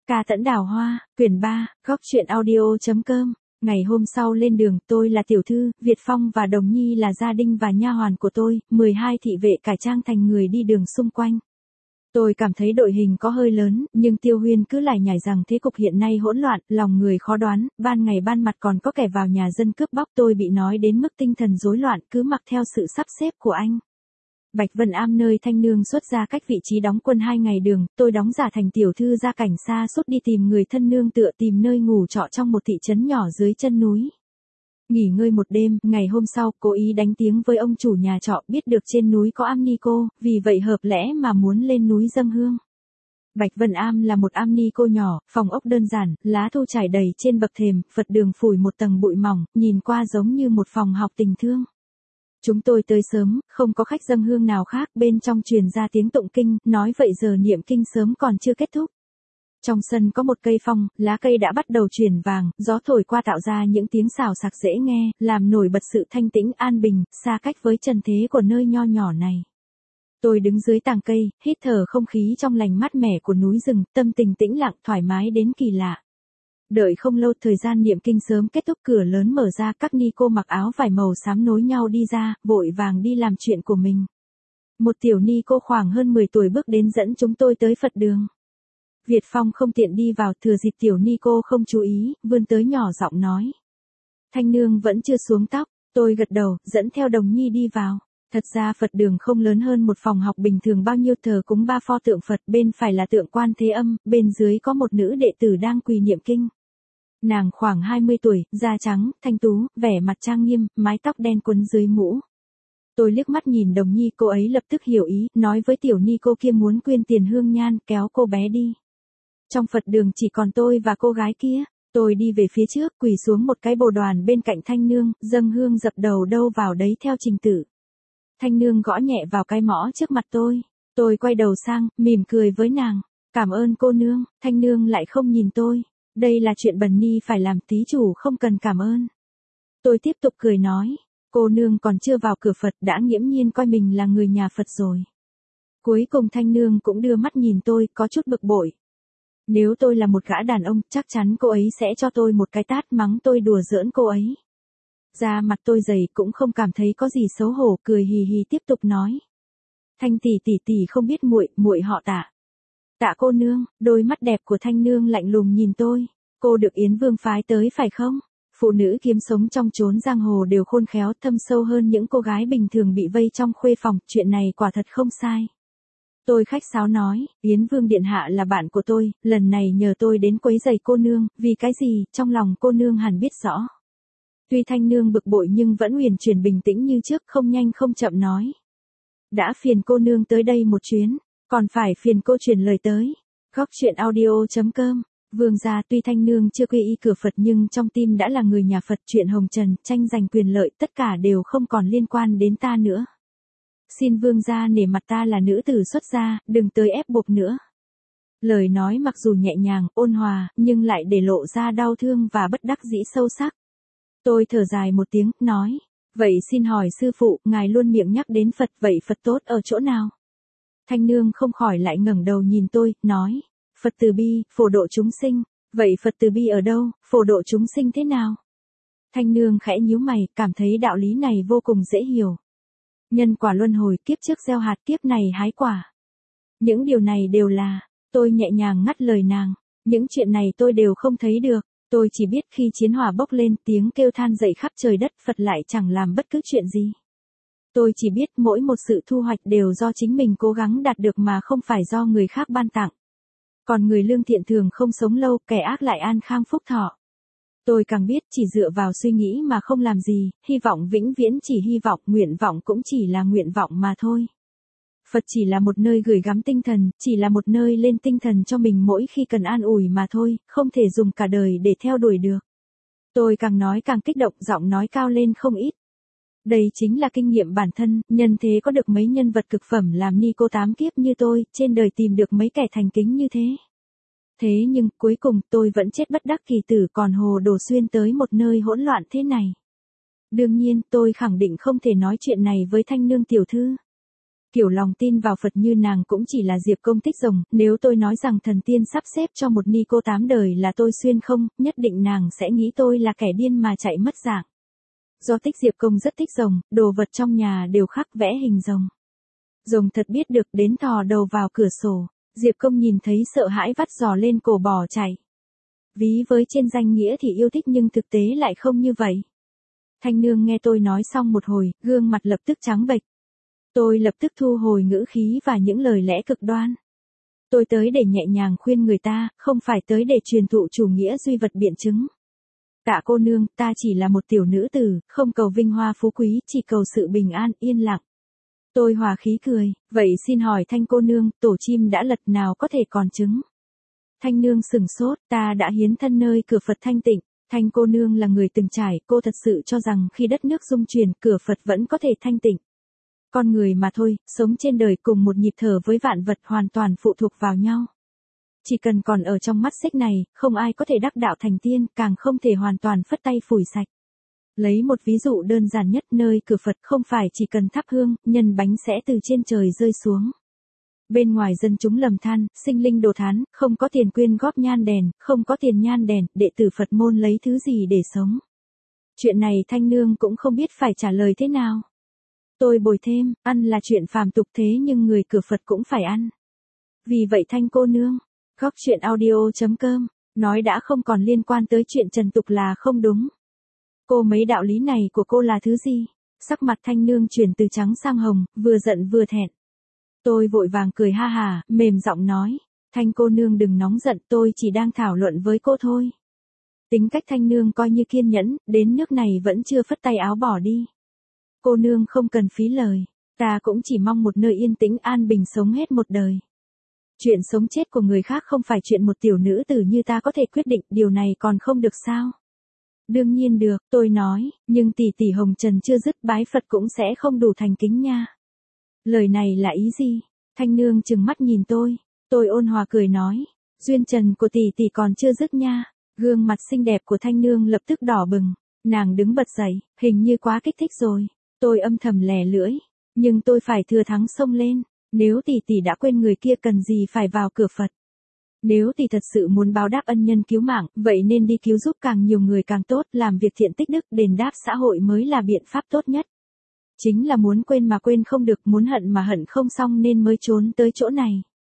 Ca Tẫn Đào Hoa, quyển 3, góc truyện audio.com. Ngày hôm sau lên đường, tôi là tiểu thư, Việt Phong và Đồng Nhi là gia đình và nha hoàn của tôi, 12 thị vệ cải trang thành người đi đường xung quanh. Tôi cảm thấy đội hình có hơi lớn, nhưng Tiêu Huyên cứ lải nhải rằng thế cục hiện nay hỗn loạn, lòng người khó đoán, ban ngày ban mặt còn có kẻ vào nhà dân cướp bóc. Tôi bị nói đến mức tinh thần rối loạn, cứ mặc theo sự sắp xếp của anh. Bạch Vân Am nơi Thanh Nương xuất ra cách vị trí đóng quân 2 ngày đường, tôi đóng giả thành tiểu thư ra cảnh xa suốt đi tìm người thân nương tựa, tìm nơi ngủ trọ trong một thị trấn nhỏ dưới chân núi. Nghỉ ngơi một đêm, ngày hôm sau, cố ý đánh tiếng với ông chủ nhà trọ, biết được trên núi có am ni cô, vì vậy hợp lẽ mà muốn lên núi dâng hương. Bạch Vân Am là một am ni cô nhỏ, phòng ốc đơn giản, lá thu trải đầy trên bậc thềm, Phật đường phủi một tầng bụi mỏng, nhìn qua giống như một phòng học tình thương. Chúng tôi tới sớm, không có khách dâng hương nào khác, bên trong truyền ra tiếng tụng kinh, nói vậy giờ niệm kinh sớm còn chưa kết thúc. Trong sân có một cây phong, lá cây đã bắt đầu chuyển vàng, gió thổi qua tạo ra những tiếng xào xạc dễ nghe, làm nổi bật sự thanh tĩnh an bình, xa cách với trần thế của nơi nho nhỏ này. Tôi đứng dưới tàng cây, hít thở không khí trong lành mát mẻ của núi rừng, tâm tình tĩnh lặng, thoải mái đến kỳ lạ. Đợi không lâu, thời gian niệm kinh sớm kết thúc, cửa lớn mở ra, các ni cô mặc áo vải màu xám nối nhau đi ra, vội vàng đi làm chuyện của mình. Một tiểu ni cô khoảng hơn 10 tuổi bước đến dẫn chúng tôi tới Phật đường. Việt Phong không tiện đi vào, thừa dịp tiểu ni cô không chú ý, vươn tới nhỏ giọng nói. Thanh Nương vẫn chưa xuống tóc. Tôi gật đầu, dẫn theo Đồng Nhi đi vào. Thật ra Phật đường không lớn hơn một phòng học bình thường bao nhiêu, thờ cúng 3 pho tượng Phật, bên phải là tượng Quan Thế Âm, bên dưới có một nữ đệ tử đang quỳ niệm kinh. Nàng khoảng 20 tuổi, da trắng, thanh tú, vẻ mặt trang nghiêm, mái tóc đen quấn dưới mũ. Tôi liếc mắt nhìn Đồng Nhi, cô ấy lập tức hiểu ý, nói với tiểu ni cô kia muốn quyên tiền hương nhan, kéo cô bé đi. Trong Phật đường chỉ còn tôi và cô gái kia. Tôi đi về phía trước, quỳ xuống một cái bồ đoàn bên cạnh Thanh Nương, dâng hương dập đầu đâu vào đấy theo trình tự. Thanh Nương gõ nhẹ vào cái mõ trước mặt tôi. Tôi quay đầu sang, mỉm cười với nàng. Cảm ơn cô nương. Thanh Nương lại không nhìn tôi. Đây là chuyện bần ni phải làm, thí chủ không cần cảm ơn. Tôi tiếp tục cười nói. Cô nương còn chưa vào cửa Phật đã nghiễm nhiên coi mình là người nhà Phật rồi. Cuối cùng Thanh Nương cũng đưa mắt nhìn tôi, có chút bực bội. Nếu tôi là một gã đàn ông, chắc chắn cô ấy sẽ cho tôi một cái tát, mắng tôi đùa giỡn cô ấy. Da mặt tôi dày cũng không cảm thấy có gì xấu hổ, cười hì hì tiếp tục nói. Thanh tỷ không biết muội họ Tạ. Tạ cô nương. Đôi mắt đẹp của Thanh Nương lạnh lùng nhìn tôi. Cô được Yến Vương phái tới phải không? Phụ nữ kiếm sống trong chốn giang hồ đều khôn khéo, thâm sâu hơn những cô gái bình thường bị vây trong khuê phòng, chuyện này quả thật không sai. Tôi khách sáo nói, Yến Vương điện hạ là bạn của tôi, lần này nhờ tôi đến quấy rầy cô nương, vì cái gì, trong lòng cô nương hẳn biết rõ. Tuy Thanh Nương bực bội nhưng vẫn uyển chuyển bình tĩnh như trước, không nhanh không chậm nói. Đã phiền cô nương tới đây một chuyến, còn phải phiền cô truyền lời tới. Góc truyện audio.com. Vương gia. Tuy Thanh Nương chưa quy y cửa Phật nhưng trong tim đã là người nhà Phật, chuyện hồng trần, tranh giành quyền lợi, tất cả đều không còn liên quan đến ta nữa. Xin vương gia nể mặt, ta là nữ tử xuất gia, đừng tới ép buộc nữa. Lời nói mặc dù nhẹ nhàng, ôn hòa, nhưng lại để lộ ra đau thương và bất đắc dĩ sâu sắc. Tôi thở dài một tiếng, nói. Vậy xin hỏi sư phụ, ngài luôn miệng nhắc đến Phật, vậy Phật tốt ở chỗ nào? Thanh Nương không khỏi lại ngẩng đầu nhìn tôi, nói. Phật từ bi, phổ độ chúng sinh. Vậy Phật từ bi ở đâu, phổ độ chúng sinh thế nào? Thanh Nương khẽ nhíu mày, cảm thấy đạo lý này vô cùng dễ hiểu. Nhân quả luân hồi, kiếp trước gieo hạt, kiếp này hái quả. Những điều này đều là, tôi nhẹ nhàng ngắt lời nàng. Những chuyện này tôi đều không thấy được. Tôi chỉ biết khi chiến hỏa bốc lên, tiếng kêu than dậy khắp trời đất, Phật lại chẳng làm bất cứ chuyện gì. Tôi chỉ biết mỗi một sự thu hoạch đều do chính mình cố gắng đạt được mà không phải do người khác ban tặng. Còn người lương thiện thường không sống lâu, kẻ ác lại an khang phúc thọ. Tôi càng biết chỉ dựa vào suy nghĩ mà không làm gì, hy vọng vĩnh viễn chỉ hy vọng, nguyện vọng cũng chỉ là nguyện vọng mà thôi. Phật chỉ là một nơi gửi gắm tinh thần, chỉ là một nơi lên tinh thần cho mình mỗi khi cần an ủi mà thôi, không thể dùng cả đời để theo đuổi được. Tôi càng nói càng kích động, giọng nói cao lên không ít. Đây chính là kinh nghiệm bản thân, nhân thế có được mấy nhân vật cực phẩm làm ni cô 8 kiếp như tôi, trên đời tìm được mấy kẻ thành kính như thế. Thế nhưng, cuối cùng, tôi vẫn chết bất đắc kỳ tử, còn hồ đồ xuyên tới một nơi hỗn loạn thế này. Đương nhiên, tôi khẳng định không thể nói chuyện này với Thanh Nương tiểu thư. Kiểu lòng tin vào Phật như nàng cũng chỉ là Diệp Công thích rồng, nếu tôi nói rằng thần tiên sắp xếp cho một ni cô 8 đời là tôi xuyên không, nhất định nàng sẽ nghĩ tôi là kẻ điên mà chạy mất dạng. Do thích Diệp Công rất thích rồng, đồ vật trong nhà đều khắc vẽ hình rồng. Rồng thật biết được đến thò đầu vào cửa sổ, Diệp Công nhìn thấy sợ hãi vắt giò lên cổ bỏ chạy. Ví với trên danh nghĩa thì yêu thích nhưng thực tế lại không như vậy. Thanh nương nghe tôi nói xong một hồi, gương mặt lập tức trắng bệch. Tôi lập tức thu hồi ngữ khí và những lời lẽ cực đoan. Tôi tới để nhẹ nhàng khuyên người ta, không phải tới để truyền thụ chủ nghĩa duy vật biện chứng. Tạ cô nương, ta chỉ là một tiểu nữ tử, không cầu vinh hoa phú quý, chỉ cầu sự bình an, yên lặng. Tôi hòa khí cười, vậy xin hỏi Thanh cô nương, tổ chim đã lật nào có thể còn trứng? Thanh nương sừng sốt, ta đã hiến thân nơi cửa Phật thanh tịnh. Thanh cô nương là người từng trải, cô thật sự cho rằng khi đất nước rung chuyển, cửa Phật vẫn có thể thanh tịnh. Con người mà thôi, sống trên đời cùng một nhịp thở với vạn vật hoàn toàn phụ thuộc vào nhau. Chỉ cần còn ở trong mắt xích này, không ai có thể đắc đạo thành tiên, càng không thể hoàn toàn phất tay phủi sạch. Lấy một ví dụ đơn giản nhất, nơi cửa Phật không phải chỉ cần thắp hương, nhân bánh sẽ từ trên trời rơi xuống. Bên ngoài dân chúng lầm than, sinh linh đồ thán, không có tiền quyên góp nhan đèn, không có tiền nhan đèn, đệ tử Phật môn lấy thứ gì để sống. Chuyện này Thanh nương cũng không biết phải trả lời thế nào. Tôi bồi thêm, ăn là chuyện phàm tục thế nhưng người cửa Phật cũng phải ăn. Vì vậy Thanh cô nương, góc chuyện audio.com, nói đã không còn liên quan tới chuyện trần tục là không đúng. Cô mấy đạo lý này của cô là thứ gì? Sắc mặt Thanh nương chuyển từ trắng sang hồng, vừa giận vừa thẹn. Tôi vội vàng cười ha hà, mềm giọng nói, Thanh cô nương đừng nóng giận, tôi chỉ đang thảo luận với cô thôi. Tính cách Thanh nương coi như kiên nhẫn, đến nước này vẫn chưa phất tay áo bỏ đi. Cô nương không cần phí lời, ta cũng chỉ mong một nơi yên tĩnh an bình sống hết một đời. Chuyện sống chết của người khác không phải chuyện một tiểu nữ tử như ta có thể quyết định, điều này còn không được sao? Đương nhiên được, tôi nói, nhưng tỷ tỷ hồng trần chưa dứt bái Phật cũng sẽ không đủ thành kính nha. Lời này là ý gì? Thanh nương trừng mắt nhìn tôi ôn hòa cười nói, duyên trần của tỷ tỷ còn chưa dứt nha. Gương mặt xinh đẹp của Thanh nương lập tức đỏ bừng, nàng đứng bật dậy, hình như quá kích thích rồi. Tôi âm thầm lè lưỡi, nhưng tôi phải thừa thắng xông lên, nếu tỷ tỷ đã quên người kia cần gì phải vào cửa Phật. Nếu tỷ thật sự muốn báo đáp ân nhân cứu mạng, vậy nên đi cứu giúp càng nhiều người càng tốt, làm việc thiện tích đức đền đáp xã hội mới là biện pháp tốt nhất. Chính là muốn quên mà quên không được, muốn hận mà hận không xong nên mới trốn tới chỗ này.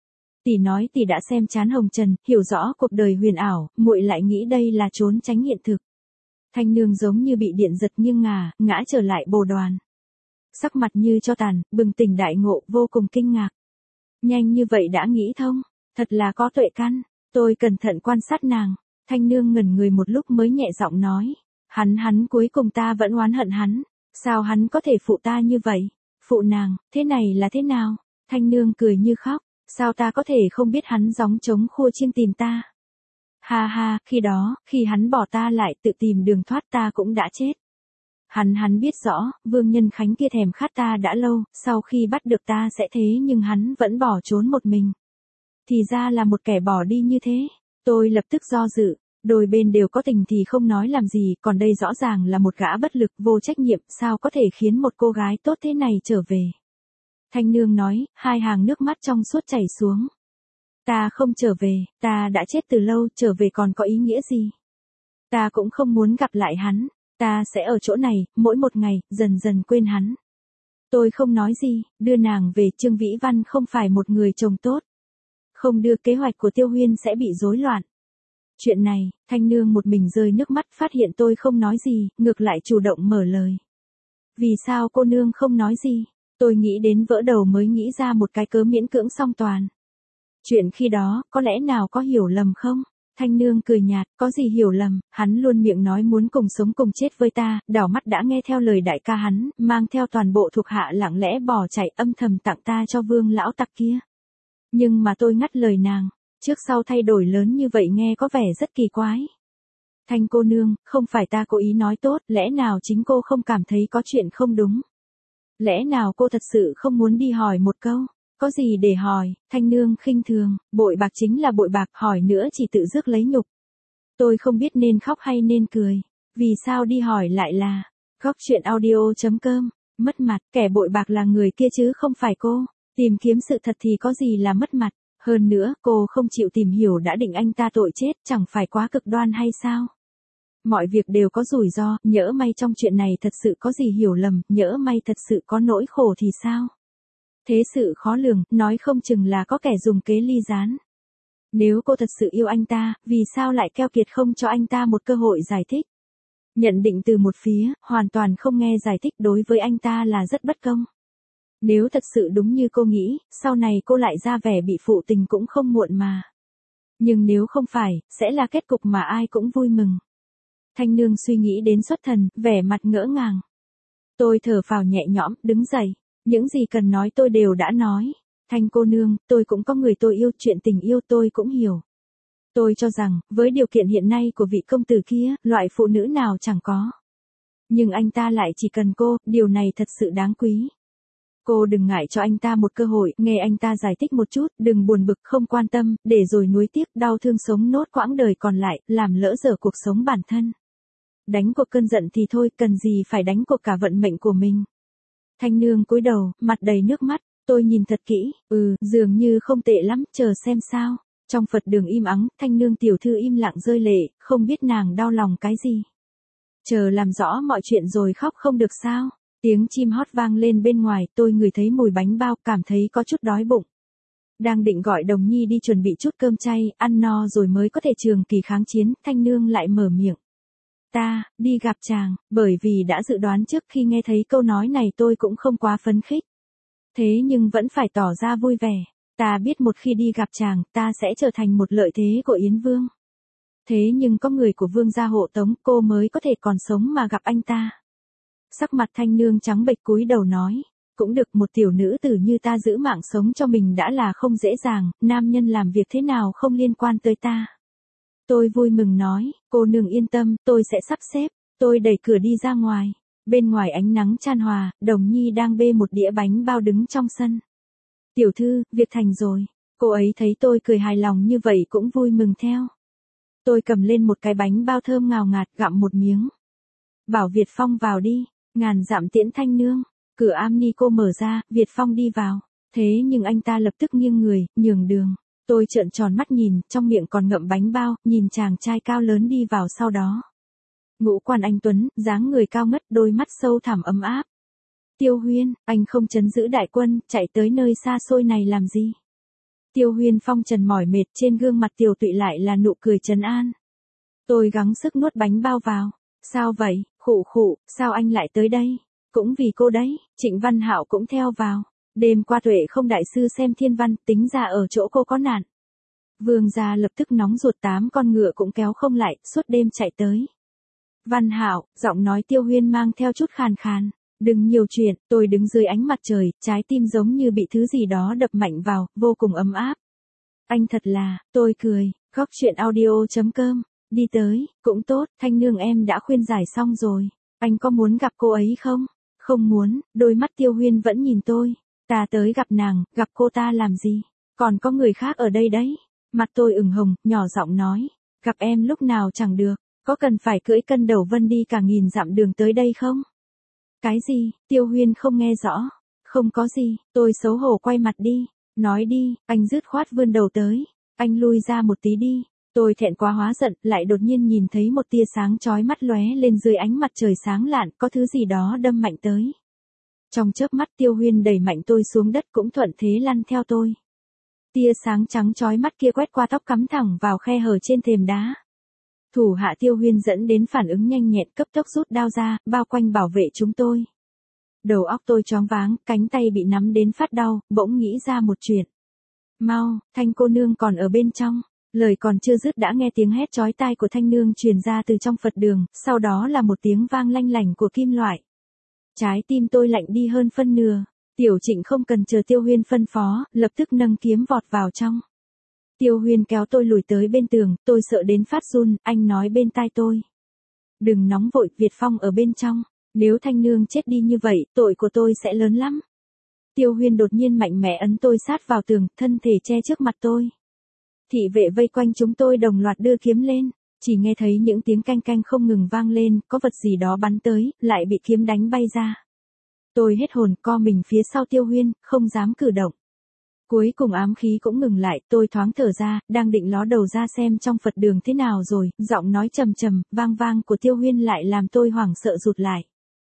Tỷ nói tỷ đã xem chán hồng trần, hiểu rõ cuộc đời huyền ảo, muội lại nghĩ đây là trốn tránh hiện thực. Thanh nương giống như bị điện giật nghiêng ngã trở lại bồ đoàn. Sắc mặt như cho tàn, bừng tỉnh đại ngộ, vô cùng kinh ngạc. Nhanh như vậy đã nghĩ thông, thật là có tuệ căn. Tôi cẩn thận quan sát nàng, Thanh nương ngẩn người một lúc mới nhẹ giọng nói, hắn cuối cùng ta vẫn oán hận hắn, sao hắn có thể phụ ta như vậy? Phụ nàng, thế này là thế nào? Thanh nương cười như khóc, sao ta có thể không biết hắn gióng trống khua chiêng tìm ta? Ha ha, khi đó, khi hắn bỏ ta lại tự tìm đường thoát ta cũng đã chết. Hắn biết rõ, Vương Nhân Khánh kia thèm khát ta đã lâu, sau khi bắt được ta sẽ thế nhưng hắn vẫn bỏ trốn một mình. Thì ra là một kẻ bỏ đi như thế. Tôi lập tức do dự, đôi bên đều có tình thì không nói làm gì, còn đây rõ ràng là một gã bất lực vô trách nhiệm, sao có thể khiến một cô gái tốt thế này trở về. Thanh nương nói, hai hàng nước mắt trong suốt chảy xuống. Ta không trở về, ta đã chết từ lâu, trở về còn có ý nghĩa gì? Ta cũng không muốn gặp lại hắn, ta sẽ ở chỗ này, mỗi một ngày, dần dần quên hắn. Tôi không nói gì, đưa nàng về. Trương Vĩ Văn không phải một người chồng tốt. Không đưa kế hoạch của Tiêu Huyên sẽ bị rối loạn. Chuyện này, Thanh nương một mình rơi nước mắt phát hiện tôi không nói gì, ngược lại chủ động mở lời. Vì sao cô nương không nói gì? Tôi nghĩ đến vỡ đầu mới nghĩ ra một cái cớ miễn cưỡng song toàn. Chuyện khi đó, có lẽ nào có hiểu lầm không? Thanh nương cười nhạt, có gì hiểu lầm, hắn luôn miệng nói muốn cùng sống cùng chết với ta, đảo mắt đã nghe theo lời đại ca hắn, mang theo toàn bộ thuộc hạ lặng lẽ bỏ chạy âm thầm tặng ta cho Vương lão tặc kia. Nhưng mà tôi ngắt lời nàng, trước sau thay đổi lớn như vậy nghe có vẻ rất kỳ quái. Thanh cô nương, không phải ta cố ý nói tốt, lẽ nào chính cô không cảm thấy có chuyện không đúng? Lẽ nào cô thật sự không muốn đi hỏi một câu? Có gì để hỏi? Thanh nương khinh thường, bội bạc chính là bội bạc, hỏi nữa chỉ tự rước lấy nhục. Tôi không biết nên khóc hay nên cười. Vì sao đi hỏi lại là góc chuyện audio.com Mất mặt, kẻ bội bạc là người kia chứ không phải cô. Tìm kiếm sự thật thì có gì là mất mặt. Hơn nữa, cô không chịu tìm hiểu đã định anh ta tội chết, chẳng phải quá cực đoan hay sao? Mọi việc đều có rủi ro, nhỡ may trong chuyện này thật sự có gì hiểu lầm, nhỡ may thật sự có nỗi khổ thì sao? Thế sự khó lường, nói không chừng là có kẻ dùng kế ly gián. Nếu cô thật sự yêu anh ta, vì sao lại keo kiệt không cho anh ta một cơ hội giải thích? Nhận định từ một phía, hoàn toàn không nghe giải thích đối với anh ta là rất bất công. Nếu thật sự đúng như cô nghĩ, sau này cô lại ra vẻ bị phụ tình cũng không muộn mà. Nhưng nếu không phải, sẽ là kết cục mà ai cũng vui mừng. Thanh Nương suy nghĩ đến xuất thần, vẻ mặt ngỡ ngàng. Tôi thở phào nhẹ nhõm, đứng dậy. Những gì cần nói tôi đều đã nói. Thanh cô nương, tôi cũng có người tôi yêu, chuyện tình yêu tôi cũng hiểu. Tôi cho rằng, với điều kiện hiện nay của vị công tử kia, loại phụ nữ nào chẳng có. Nhưng anh ta lại chỉ cần cô, điều này thật sự đáng quý. Cô đừng ngại cho anh ta một cơ hội, nghe anh ta giải thích một chút, đừng buồn bực không quan tâm, để rồi nuối tiếc đau thương sống nốt quãng đời còn lại, làm lỡ dở cuộc sống bản thân. Đánh cuộc cơn giận thì thôi, cần gì phải đánh cuộc cả vận mệnh của mình. Thanh Nương cúi đầu, mặt đầy nước mắt, tôi nhìn thật kỹ, dường như không tệ lắm, chờ xem sao. Trong Phật đường im ắng, Thanh Nương tiểu thư im lặng rơi lệ, không biết nàng đau lòng cái gì. Chờ làm rõ mọi chuyện rồi khóc không được sao. Tiếng chim hót vang lên bên ngoài, tôi ngửi thấy mùi bánh bao, cảm thấy có chút đói bụng. Đang định gọi Đồng Nhi đi chuẩn bị chút cơm chay, ăn no rồi mới có thể trường kỳ kháng chiến, Thanh Nương lại mở miệng. Ta, đi gặp chàng, bởi vì đã dự đoán trước khi nghe thấy câu nói này tôi cũng không quá phấn khích. Thế nhưng vẫn phải tỏ ra vui vẻ. Ta biết một khi đi gặp chàng, ta sẽ trở thành một lợi thế của Yến Vương. Thế nhưng có người của Vương gia hộ tống, cô mới có thể còn sống mà gặp anh ta. Sắc mặt Thanh Nương trắng bệch cúi đầu nói. Cũng được, một tiểu nữ tử như ta giữ mạng sống cho mình đã là không dễ dàng, nam nhân làm việc thế nào không liên quan tới ta. Tôi vui mừng nói, cô nương yên tâm, tôi sẽ sắp xếp. Tôi đẩy cửa đi ra ngoài. Bên ngoài ánh nắng chan hòa, Đồng Nhi đang bê một đĩa bánh bao đứng trong sân. Tiểu thư, việc thành rồi. Cô ấy thấy tôi cười hài lòng như vậy cũng vui mừng theo. Tôi cầm lên một cái bánh bao thơm ngào ngạt, gặm một miếng. Bảo Việt Phong vào đi. Ngàn dặm tiễn Thanh Nương. Cửa am ni cô mở ra, Việt Phong đi vào. Thế nhưng anh ta lập tức nghiêng người, nhường đường. Tôi trợn tròn mắt nhìn, trong miệng còn ngậm bánh bao, nhìn chàng trai cao lớn đi vào sau đó. Ngũ quan anh tuấn, dáng người cao ngất, đôi mắt sâu thẳm ấm áp. Tiêu Huyên, anh không trấn giữ đại quân, chạy tới nơi xa xôi này làm gì? Tiêu Huyên phong trần mỏi mệt, trên gương mặt Tiểu Tụy lại là nụ cười trấn an. Tôi gắng sức nuốt bánh bao vào. Sao vậy, khụ khụ, sao anh lại tới đây? Cũng vì cô đấy, Trịnh Văn Hạo cũng theo vào. Đêm qua Tuệ không đại sư xem thiên văn, tính ra ở chỗ cô có nạn. Vương gia lập tức nóng ruột, 8 con ngựa cũng kéo không lại, suốt đêm chạy tới. Văn Hạo, giọng nói Tiêu Huyên mang theo chút khàn khàn. Đừng nhiều chuyện, tôi đứng dưới ánh mặt trời, trái tim giống như bị thứ gì đó đập mạnh vào, vô cùng ấm áp. Anh thật là, tôi cười, góc chuyện audio.com. Đi tới, cũng tốt, Thanh Nương em đã khuyên giải xong rồi. Anh có muốn gặp cô ấy không? Không muốn, đôi mắt Tiêu Huyên vẫn nhìn tôi. Ta tới gặp nàng, gặp cô ta làm gì? Còn có người khác ở đây đấy. Mặt tôi ửng hồng, nhỏ giọng nói. Gặp em lúc nào chẳng được, có cần phải cưỡi cân đầu vân đi cả 1000 dặm đường tới đây không? Cái gì? Tiêu Huyên không nghe rõ. Không có gì, tôi xấu hổ quay mặt đi. Nói đi, anh dứt khoát vươn đầu tới. Anh lui ra một tí đi. Tôi thẹn quá hóa giận, lại đột nhiên nhìn thấy một tia sáng chói mắt lóe lên dưới ánh mặt trời sáng lạn, có thứ gì đó đâm mạnh tới. Trong chớp mắt Tiêu Huyên đẩy mạnh tôi xuống đất cũng thuận thế lăn theo tôi. Tia sáng trắng chói mắt kia quét qua tóc cắm thẳng vào khe hở trên thềm đá. Thủ hạ Tiêu Huyên dẫn đến phản ứng nhanh nhẹn, cấp tốc rút đao ra, bao quanh bảo vệ chúng tôi. Đầu óc tôi choáng váng, cánh tay bị nắm đến phát đau, bỗng nghĩ ra một chuyện. Mau, Thanh cô nương còn ở bên trong. Lời còn chưa dứt đã nghe tiếng hét chói tai của Thanh Nương truyền ra từ trong Phật đường, sau đó là một tiếng vang lanh lảnh của kim loại. Trái tim tôi lạnh đi hơn phân nửa. Tiểu Trịnh không cần chờ Tiêu Huyên phân phó, lập tức nâng kiếm vọt vào trong. Tiêu Huyên kéo tôi lùi tới bên tường, tôi sợ đến phát run, anh nói bên tai tôi. Đừng nóng vội, Việt Phong ở bên trong. Nếu Thanh Nương chết đi như vậy, tội của tôi sẽ lớn lắm. Tiêu Huyên đột nhiên mạnh mẽ ấn tôi sát vào tường, thân thể che trước mặt tôi. Thị vệ vây quanh chúng tôi đồng loạt đưa kiếm lên, chỉ nghe thấy những tiếng canh canh không ngừng vang lên, có vật gì đó bắn tới, lại bị kiếm đánh bay ra. Tôi hết hồn co mình phía sau Tiêu Huyên, không dám cử động. Cuối cùng ám khí cũng ngừng lại, tôi thoáng thở ra, đang định ló đầu ra xem trong Phật đường thế nào rồi, giọng nói trầm trầm, vang vang của Tiêu Huyên lại làm tôi hoảng sợ rụt lại.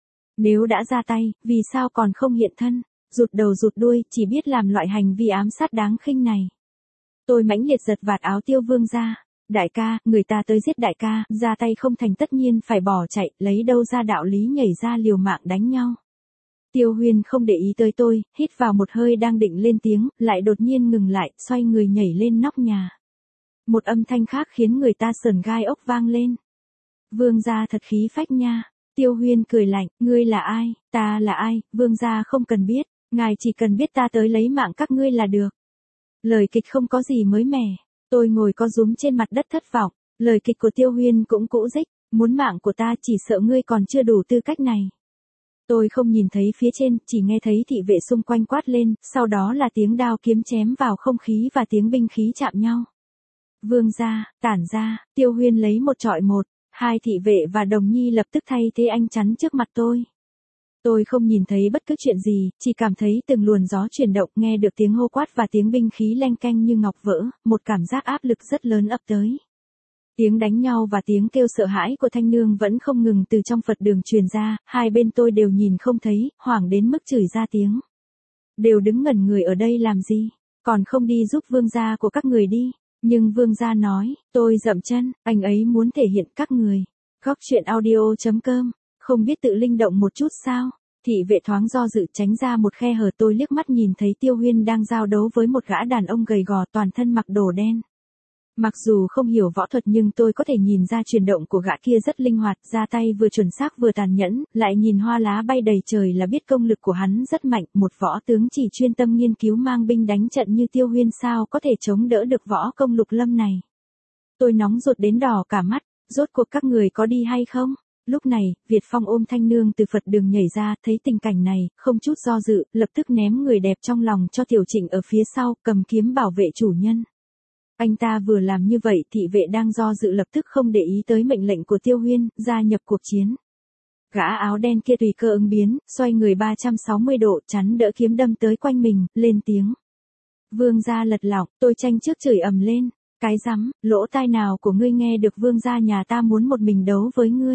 Nếu đã ra tay, vì sao còn không hiện thân, rụt đầu rụt đuôi, chỉ biết làm loại hành vi ám sát đáng khinh này. Tôi mãnh liệt giật vạt áo Tiêu Vương ra. Đại ca, người ta tới giết đại ca, ra tay không thành tất nhiên phải bỏ chạy, lấy đâu ra đạo lý nhảy ra liều mạng đánh nhau. Tiêu Huyên không để ý tới tôi, hít vào một hơi đang định lên tiếng, lại đột nhiên ngừng lại, xoay người nhảy lên nóc nhà. Một âm thanh khác khiến người ta sởn gai ốc vang lên. Vương gia thật khí phách nha. Tiêu Huyên cười lạnh, ngươi là ai, ta là ai, vương gia không cần biết, ngài chỉ cần biết ta tới lấy mạng các ngươi là được. Lời kịch không có gì mới mẻ, tôi ngồi co rúm trên mặt đất thất vọng, lời kịch của Tiêu Huyên cũng cũ rích, muốn mạng của ta chỉ sợ ngươi còn chưa đủ tư cách này. Tôi không nhìn thấy phía trên, chỉ nghe thấy thị vệ xung quanh quát lên, sau đó là tiếng đao kiếm chém vào không khí và tiếng binh khí chạm nhau. Vương gia, tản ra, Tiêu Huyên lấy một trọi một, hai thị vệ và Đồng Nhi lập tức thay thế anh chắn trước mặt tôi. Tôi không nhìn thấy bất cứ chuyện gì, chỉ cảm thấy từng luồng gió chuyển động, nghe được tiếng hô quát và tiếng binh khí leng keng như ngọc vỡ, một cảm giác áp lực rất lớn ập tới. Tiếng đánh nhau và tiếng kêu sợ hãi của Thanh Nương vẫn không ngừng từ trong Phật đường truyền ra, hai bên tôi đều nhìn không thấy, hoảng đến mức chửi ra tiếng. Đều đứng ngẩn người ở đây làm gì, còn không đi giúp vương gia của các người đi. Nhưng vương gia nói, tôi dậm chân, anh ấy muốn thể hiện các người. Góc truyện audio.com, không biết tự linh động một chút sao? Thị vệ thoáng do dự tránh ra một khe hở, tôi liếc mắt nhìn thấy Tiêu Huyên đang giao đấu với một gã đàn ông gầy gò toàn thân mặc đồ đen. Mặc dù không hiểu võ thuật nhưng tôi có thể nhìn ra chuyển động của gã kia rất linh hoạt, ra tay vừa chuẩn xác vừa tàn nhẫn, lại nhìn hoa lá bay đầy trời là biết công lực của hắn rất mạnh, một võ tướng chỉ chuyên tâm nghiên cứu mang binh đánh trận như Tiêu Huyên sao có thể chống đỡ được võ công Lục Lâm này. Tôi nóng ruột đến đỏ cả mắt, rốt cuộc các người có đi hay không? Lúc này, Việt Phong ôm Thanh Nương từ Phật đường nhảy ra, thấy tình cảnh này, không chút do dự, lập tức ném người đẹp trong lòng cho Tiểu Trịnh ở phía sau, cầm kiếm bảo vệ chủ nhân. Anh ta vừa làm như vậy, thị vệ đang do dự lập tức không để ý tới mệnh lệnh của Tiêu Huyên, gia nhập cuộc chiến. Gã áo đen kia tùy cơ ứng biến, xoay người 360 độ, chắn đỡ kiếm đâm tới quanh mình, lên tiếng. Vương gia lật lọng, tôi tranh trước chửi ầm lên. Cái rắm, lỗ tai nào của ngươi nghe được vương gia nhà ta muốn một mình đấu với ngươi.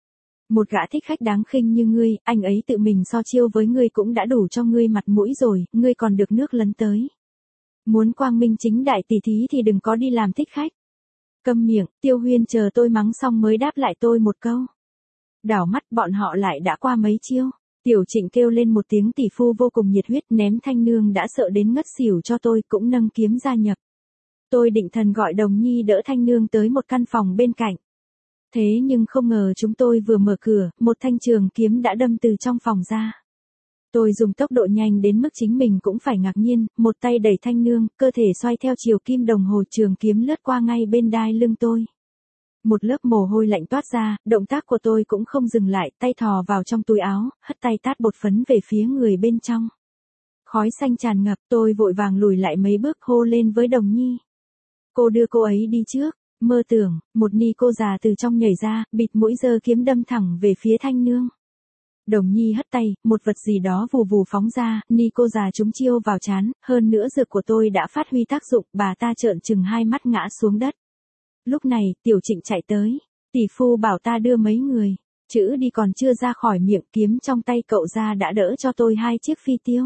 Một gã thích khách đáng khinh như ngươi, anh ấy tự mình so chiêu với ngươi cũng đã đủ cho ngươi mặt mũi rồi, ngươi còn được nước lấn tới. Muốn quang minh chính đại tỷ thí thì đừng có đi làm thích khách. Câm miệng, Tiêu Huyên chờ tôi mắng xong mới đáp lại tôi một câu. Đảo mắt bọn họ lại đã qua mấy chiêu. Tiểu Trịnh kêu lên một tiếng tỷ phu vô cùng nhiệt huyết, ném Thanh Nương đã sợ đến ngất xỉu cho tôi, cũng nâng kiếm gia nhập. Tôi định thần gọi Đồng Nhi đỡ Thanh Nương tới một căn phòng bên cạnh. Thế nhưng không ngờ chúng tôi vừa mở cửa, một thanh trường kiếm đã đâm từ trong phòng ra. Tôi dùng tốc độ nhanh đến mức chính mình cũng phải ngạc nhiên, một tay đẩy Thanh Nương, cơ thể xoay theo chiều kim đồng hồ, trường kiếm lướt qua ngay bên đai lưng tôi. Một lớp mồ hôi lạnh toát ra, động tác của tôi cũng không dừng lại, tay thò vào trong túi áo, hất tay tát bột phấn về phía người bên trong. Khói xanh tràn ngập, tôi vội vàng lùi lại mấy bước, hô lên với Đồng Nhi. Cô đưa cô ấy đi trước. Mơ tưởng, một ni cô già từ trong nhảy ra, bịt mũi giơ kiếm đâm thẳng về phía Thanh Nương. Đồng Nhi hất tay, một vật gì đó vù vù phóng ra, ni cô già trúng chiêu vào trán, hơn nữa dược của tôi đã phát huy tác dụng, bà ta trợn trừng hai mắt ngã xuống đất. Lúc này, Tiểu Trịnh chạy tới, tỷ phu bảo ta đưa mấy người, chữ đi còn chưa ra khỏi miệng, kiếm trong tay cậu ra đã đỡ cho tôi hai chiếc phi tiêu.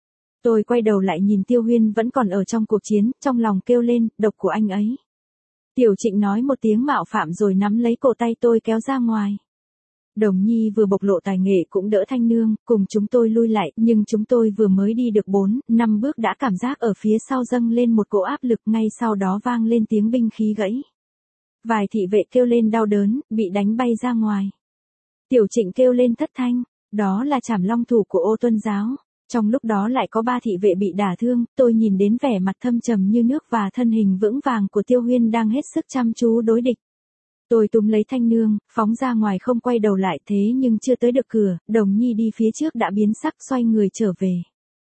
Tôi quay đầu lại nhìn Tiêu Huyên vẫn còn ở trong cuộc chiến, trong lòng kêu lên, độc của anh ấy. Tiểu Trịnh nói một tiếng mạo phạm rồi nắm lấy cổ tay tôi kéo ra ngoài. Đồng Nhi vừa bộc lộ tài nghệ cũng đỡ Thanh Nương, cùng chúng tôi lui lại, nhưng chúng tôi vừa mới đi được 4-5 bước đã cảm giác ở phía sau dâng lên một cỗ áp lực, ngay sau đó vang lên tiếng binh khí gãy. Vài thị vệ kêu lên đau đớn, bị đánh bay ra ngoài. Tiểu Trịnh kêu lên thất thanh, đó là Trảm Long thủ của Ô Tuân giáo. Trong lúc đó lại có 3 thị vệ bị đả thương, tôi nhìn đến vẻ mặt thâm trầm như nước và thân hình vững vàng của Tiêu Huyên đang hết sức chăm chú đối địch. Tôi túm lấy Thanh Nương, phóng ra ngoài không quay đầu lại, thế nhưng chưa tới được cửa, Đồng Nhi đi phía trước đã biến sắc xoay người trở về.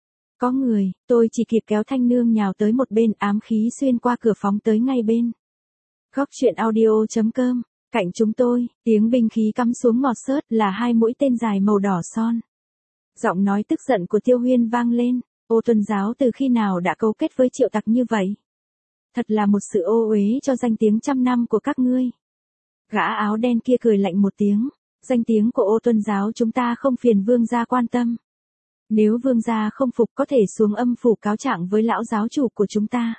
Có người, tôi chỉ kịp kéo Thanh Nương nhào tới một bên, ám khí xuyên qua cửa phóng tới ngay bên. Góc truyện audio.com, cạnh chúng tôi, tiếng binh khí cắm xuống ngọt xớt là 2 mũi tên dài màu đỏ son. Giọng nói tức giận của Tiêu Huyên vang lên, Ô Tuân giáo từ khi nào đã cấu kết với Triệu Tặc như vậy? Thật là một sự ô uế cho danh tiếng trăm năm của các ngươi. Gã áo đen kia cười lạnh một tiếng, danh tiếng của Ô Tuân giáo chúng ta không phiền vương gia quan tâm. Nếu vương gia không phục có thể xuống âm phủ cáo trạng với lão giáo chủ của chúng ta.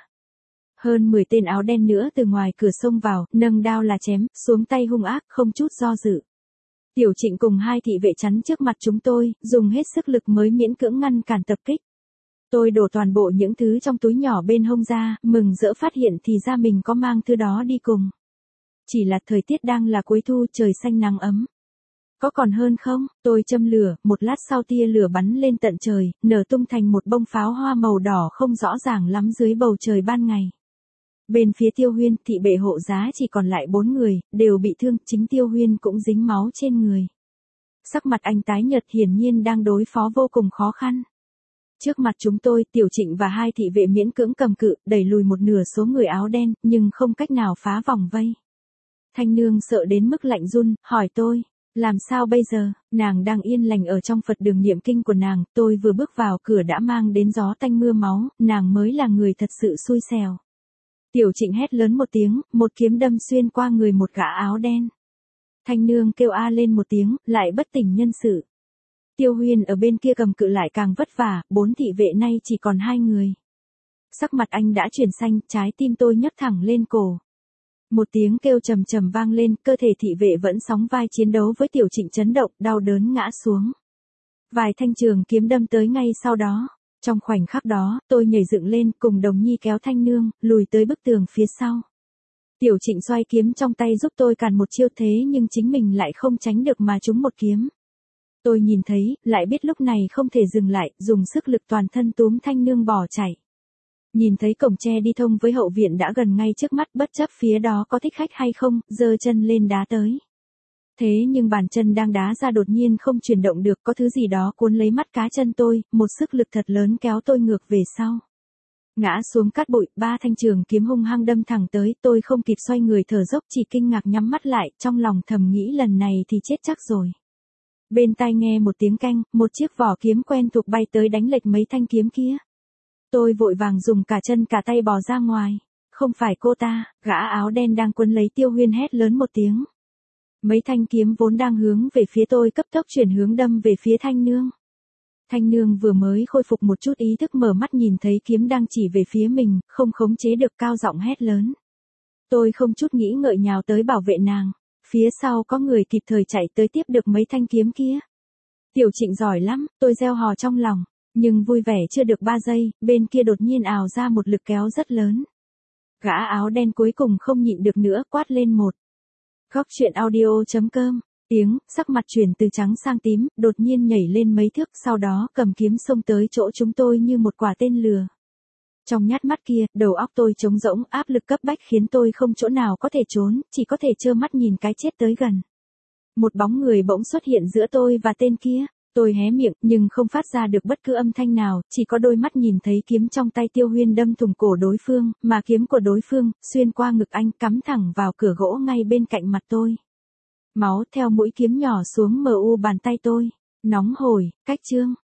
Hơn 10 tên áo đen nữa từ ngoài cửa xông vào, nâng đao là chém, xuống tay hung ác, không chút do dự. Tiểu Trịnh cùng 2 thị vệ chắn trước mặt chúng tôi, dùng hết sức lực mới miễn cưỡng ngăn cản tập kích. Tôi đổ toàn bộ những thứ trong túi nhỏ bên hông ra, mừng rỡ phát hiện thì ra mình có mang thứ đó đi cùng. Chỉ là thời tiết đang là cuối thu, trời xanh nắng ấm. Có còn hơn không? Tôi châm lửa, một lát sau tia lửa bắn lên tận trời, nở tung thành một bông pháo hoa màu đỏ không rõ ràng lắm dưới bầu trời ban ngày. Bên phía Tiêu Huyên, thị vệ hộ giá chỉ còn lại 4 người, đều bị thương, chính Tiêu Huyên cũng dính máu trên người. Sắc mặt anh tái nhợt, hiển nhiên đang đối phó vô cùng khó khăn. Trước mặt chúng tôi, Tiểu Trịnh và 2 thị vệ miễn cưỡng cầm cự, đẩy lùi một nửa số người áo đen, nhưng không cách nào phá vòng vây. Thanh Nương sợ đến mức lạnh run, hỏi tôi, làm sao bây giờ? Nàng đang yên lành ở trong Phật đường niệm kinh của nàng, tôi vừa bước vào cửa đã mang đến gió tanh mưa máu, nàng mới là người thật sự xui xẻo. Tiểu Trịnh hét lớn một tiếng, một kiếm đâm xuyên qua người một gã áo đen. Thanh Nương kêu a lên một tiếng, lại bất tỉnh nhân sự. Tiêu Huyên ở bên kia cầm cự lại càng vất vả, 4 thị vệ nay chỉ còn 2 người. Sắc mặt anh đã chuyển xanh, trái tim tôi nhấc thẳng lên cổ. Một tiếng kêu trầm trầm vang lên, cơ thể thị vệ vẫn sóng vai chiến đấu với Tiểu Trịnh chấn động, đau đớn ngã xuống. Vài thanh trường kiếm đâm tới ngay sau đó. Trong khoảnh khắc đó, tôi nhảy dựng lên cùng Đồng Nhi kéo Thanh Nương, lùi tới bức tường phía sau. Tiểu Trịnh xoay kiếm trong tay giúp tôi cản một chiêu thế nhưng chính mình lại không tránh được mà trúng một kiếm. Tôi nhìn thấy, lại biết lúc này không thể dừng lại, dùng sức lực toàn thân túm Thanh Nương bỏ chạy. Nhìn thấy cổng tre đi thông với hậu viện đã gần ngay trước mắt, bất chấp phía đó có thích khách hay không, giơ chân lên đá tới. Thế nhưng bàn chân đang đá ra đột nhiên không chuyển động được, có thứ gì đó cuốn lấy mắt cá chân tôi, một sức lực thật lớn kéo tôi ngược về sau. Ngã xuống cát bụi, 3 thanh trường kiếm hung hăng đâm thẳng tới, tôi không kịp xoay người thở dốc, chỉ kinh ngạc nhắm mắt lại, trong lòng thầm nghĩ lần này thì chết chắc rồi. Bên tai nghe một tiếng canh, một chiếc vỏ kiếm quen thuộc bay tới đánh lệch mấy thanh kiếm kia. Tôi vội vàng dùng cả chân cả tay bò ra ngoài. Không phải cô ta, gã áo đen đang quấn lấy Tiêu Huyên hét lớn một tiếng. Mấy thanh kiếm vốn đang hướng về phía tôi cấp tốc chuyển hướng đâm về phía Thanh Nương. Thanh Nương vừa mới khôi phục một chút ý thức mở mắt nhìn thấy kiếm đang chỉ về phía mình, không khống chế được cao giọng hét lớn. Tôi không chút nghĩ ngợi nhào tới bảo vệ nàng. Phía sau có người kịp thời chạy tới tiếp được mấy thanh kiếm kia. Tiểu Trịnh giỏi lắm, tôi reo hò trong lòng. Nhưng vui vẻ chưa được 3 giây, bên kia đột nhiên ào ra một lực kéo rất lớn. Gã áo đen cuối cùng không nhịn được nữa, quát lên một. Góc truyện audio.com, tiếng, sắc mặt chuyển từ trắng sang tím, đột nhiên nhảy lên mấy thước, sau đó cầm kiếm xông tới chỗ chúng tôi như một quả tên lừa. Trong nhát mắt kia, đầu óc tôi trống rỗng, áp lực cấp bách khiến tôi không chỗ nào có thể trốn, chỉ có thể trơ mắt nhìn cái chết tới gần. Một bóng người bỗng xuất hiện giữa tôi và tên kia. Tôi hé miệng, nhưng không phát ra được bất cứ âm thanh nào, chỉ có đôi mắt nhìn thấy kiếm trong tay Tiêu Huyên đâm thủng cổ đối phương, mà kiếm của đối phương, xuyên qua ngực anh, cắm thẳng vào cửa gỗ ngay bên cạnh mặt tôi. Máu theo mũi kiếm nhỏ xuống mờ u bàn tay tôi. Nóng hổi, cách chương.